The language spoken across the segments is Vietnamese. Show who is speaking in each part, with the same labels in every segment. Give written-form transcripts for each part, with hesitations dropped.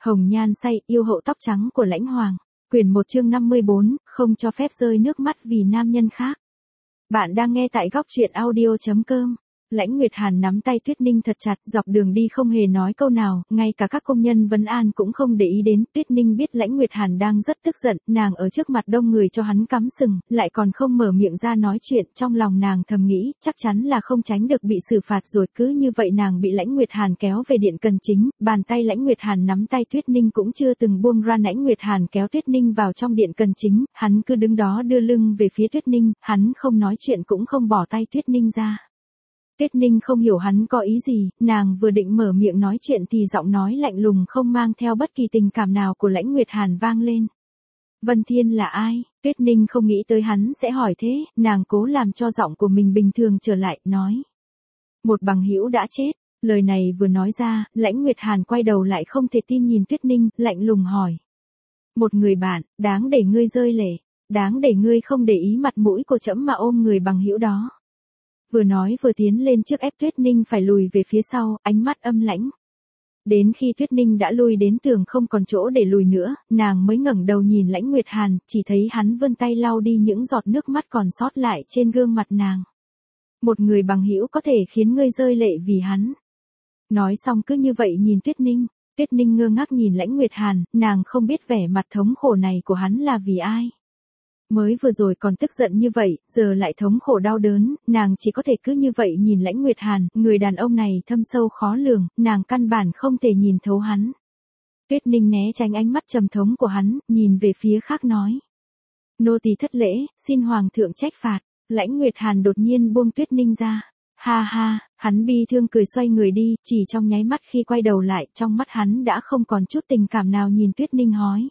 Speaker 1: Hồng nhan say, yêu hậu tóc trắng của Lãnh Hoàng. Quyển 1 chương 54, không cho phép rơi nước mắt vì nam nhân khác. Bạn đang nghe tại góc truyện audio.com. Lãnh Nguyệt Hàn nắm tay Tuyết Ninh thật chặt, dọc đường đi không hề nói câu nào, ngay cả các công nhân vấn an cũng không để ý đến. Tuyết Ninh biết Lãnh Nguyệt Hàn đang rất tức giận, nàng ở trước mặt đông người cho hắn cắm sừng, lại còn không mở miệng ra nói chuyện, trong lòng nàng thầm nghĩ, chắc chắn là không tránh được bị xử phạt rồi. Cứ như vậy nàng bị Lãnh Nguyệt Hàn kéo về điện cần chính, bàn tay Lãnh Nguyệt Hàn nắm tay Tuyết Ninh cũng chưa từng buông ra. Lãnh Nguyệt Hàn kéo Tuyết Ninh vào trong điện cần chính, hắn cứ đứng đó đưa lưng về phía Tuyết Ninh, hắn không nói chuyện cũng không bỏ tay Tuyết Ninh ra. Tuyết Ninh không hiểu hắn có ý gì, nàng vừa định mở miệng nói chuyện thì giọng nói lạnh lùng không mang theo bất kỳ tình cảm nào của Lãnh Nguyệt Hàn vang lên. Vân Thiên là ai? Tuyết Ninh không nghĩ tới hắn sẽ hỏi thế, nàng cố làm cho giọng của mình bình thường trở lại, nói. Một bằng hữu đã chết. Lời này vừa nói ra, Lãnh Nguyệt Hàn quay đầu lại không thể tin nhìn Tuyết Ninh, lạnh lùng hỏi. Một người bạn, đáng để ngươi rơi lệ, đáng để ngươi không để ý mặt mũi của trẫm mà ôm người bằng hữu đó. Vừa nói vừa tiến lên trước ép Tuyết Ninh phải lùi về phía sau, ánh mắt âm lãnh. Đến khi Tuyết Ninh đã lùi đến tường không còn chỗ để lùi nữa, nàng mới ngẩng đầu nhìn Lãnh Nguyệt Hàn, chỉ thấy hắn vươn tay lau đi những giọt nước mắt còn sót lại trên gương mặt nàng. Một người bằng hữu có thể khiến ngươi rơi lệ vì hắn. Nói xong cứ như vậy nhìn Tuyết Ninh. Tuyết Ninh ngơ ngác nhìn Lãnh Nguyệt Hàn, nàng không biết vẻ mặt thống khổ này của hắn là vì ai. Mới vừa rồi còn tức giận như vậy, giờ lại thống khổ đau đớn, nàng chỉ có thể cứ như vậy nhìn Lãnh Nguyệt Hàn, người đàn ông này thâm sâu khó lường, nàng căn bản không thể nhìn thấu hắn. Tuyết Ninh né tránh ánh mắt trầm thống của hắn, nhìn về phía khác nói. Nô tỳ thất lễ, xin Hoàng thượng trách phạt. Lãnh Nguyệt Hàn đột nhiên buông Tuyết Ninh ra. Ha ha, hắn bi thương cười xoay người đi, chỉ trong nháy mắt khi quay đầu lại, trong mắt hắn đã không còn chút tình cảm nào nhìn Tuyết Ninh hỏi.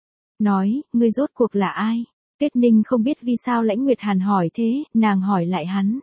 Speaker 1: Nói, ngươi rốt cuộc là ai? Tuyết Ninh không biết vì sao Lãnh Nguyệt Hàn hỏi thế, nàng hỏi lại hắn.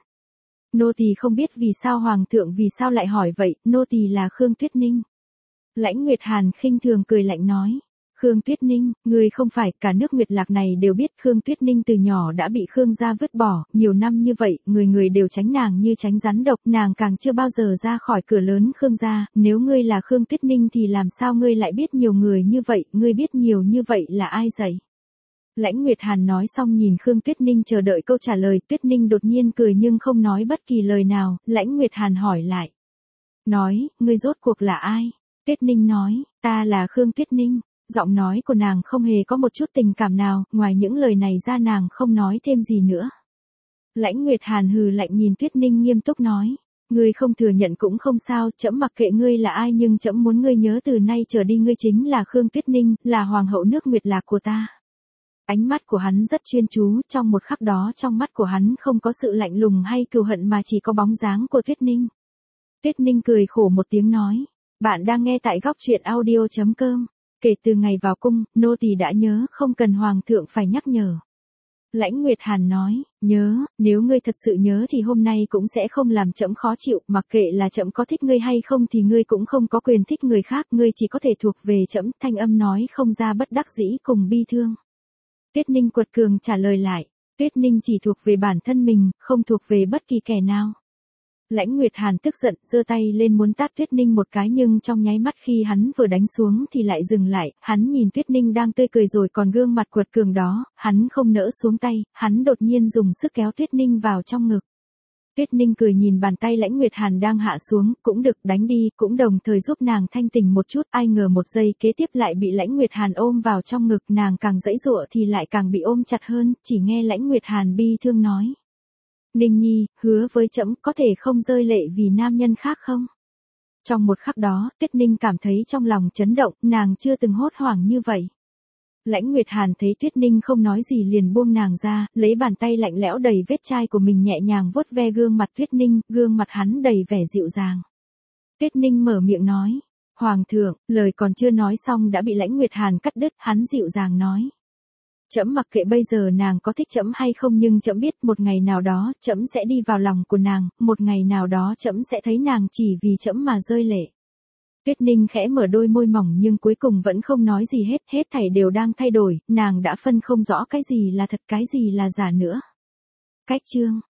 Speaker 1: Nô tỳ không biết vì sao Hoàng thượng vì sao lại hỏi vậy, nô tỳ là Khương Tuyết Ninh. Lãnh Nguyệt Hàn khinh thường cười lạnh nói. Khương Tuyết Ninh, ngươi không phải, cả nước Nguyệt Lạc này đều biết Khương Tuyết Ninh từ nhỏ đã bị Khương gia vứt bỏ, nhiều năm như vậy, người người đều tránh nàng như tránh rắn độc, nàng càng chưa bao giờ ra khỏi cửa lớn Khương gia, nếu ngươi là Khương Tuyết Ninh thì làm sao ngươi lại biết nhiều người như vậy, ngươi biết nhiều như vậy là ai dạy? Lãnh Nguyệt Hàn nói xong nhìn Khương Tuyết Ninh chờ đợi câu trả lời, Tuyết Ninh đột nhiên cười nhưng không nói bất kỳ lời nào, Lãnh Nguyệt Hàn hỏi lại. Nói, ngươi rốt cuộc là ai? Tuyết Ninh nói, ta là Khương Tuyết Ninh. Giọng nói của nàng không hề có một chút tình cảm nào, ngoài những lời này ra nàng không nói thêm gì nữa. Lãnh Nguyệt Hàn hừ lạnh nhìn Tuyết Ninh nghiêm túc nói. Ngươi không thừa nhận cũng không sao, trẫm mặc kệ ngươi là ai nhưng trẫm muốn ngươi nhớ từ nay trở đi ngươi chính là Khương Tuyết Ninh, là hoàng hậu nước Nguyệt Lạc của ta. Ánh mắt của hắn rất chuyên chú, trong một khắc đó trong mắt của hắn không có sự lạnh lùng hay cừu hận mà chỉ có bóng dáng của Tuyết Ninh. Tuyết Ninh cười khổ một tiếng nói. Bạn đang nghe tại góc truyện audio.com. Kể từ ngày vào cung, nô tỳ đã nhớ, không cần Hoàng thượng phải nhắc nhở. Lãnh Nguyệt Hàn nói, nhớ, nếu ngươi thật sự nhớ thì hôm nay cũng sẽ không làm trẫm khó chịu, mặc kệ là trẫm có thích ngươi hay không thì ngươi cũng không có quyền thích người khác, ngươi chỉ có thể thuộc về trẫm. Thanh âm nói không ra bất đắc dĩ cùng bi thương. Tuyết Ninh quật cường trả lời lại, Tuyết Ninh chỉ thuộc về bản thân mình, không thuộc về bất kỳ kẻ nào. Lãnh Nguyệt Hàn tức giận, giơ tay lên muốn tát Tuyết Ninh một cái nhưng trong nháy mắt khi hắn vừa đánh xuống thì lại dừng lại, hắn nhìn Tuyết Ninh đang tươi cười rồi còn gương mặt quật cường đó, hắn không nỡ xuống tay, hắn đột nhiên dùng sức kéo Tuyết Ninh vào trong ngực. Tuyết Ninh cười nhìn bàn tay Lãnh Nguyệt Hàn đang hạ xuống, cũng được đánh đi, cũng đồng thời giúp nàng thanh tỉnh một chút, ai ngờ một giây kế tiếp lại bị Lãnh Nguyệt Hàn ôm vào trong ngực, nàng càng giãy giụa thì lại càng bị ôm chặt hơn, chỉ nghe Lãnh Nguyệt Hàn bi thương nói. Ninh Nhi, hứa với trẫm có thể không rơi lệ vì nam nhân khác không? Trong một khắc đó, Tuyết Ninh cảm thấy trong lòng chấn động, nàng chưa từng hốt hoảng như vậy. Lãnh Nguyệt Hàn thấy Tuyết Ninh không nói gì liền buông nàng ra, lấy bàn tay lạnh lẽo đầy vết chai của mình nhẹ nhàng vuốt ve gương mặt Tuyết Ninh, gương mặt hắn đầy vẻ dịu dàng. Tuyết Ninh mở miệng nói, Hoàng thượng, lời còn chưa nói xong đã bị Lãnh Nguyệt Hàn cắt đứt, hắn dịu dàng nói. Trẫm mặc kệ bây giờ nàng có thích trẫm hay không nhưng trẫm biết một ngày nào đó trẫm sẽ đi vào lòng của nàng, một ngày nào đó trẫm sẽ thấy nàng chỉ vì trẫm mà rơi lệ. Tuyết Ninh khẽ mở đôi môi mỏng nhưng cuối cùng vẫn không nói gì hết, hết thảy đều đang thay đổi, nàng đã phân không rõ cái gì là thật cái gì là giả nữa. Cách chương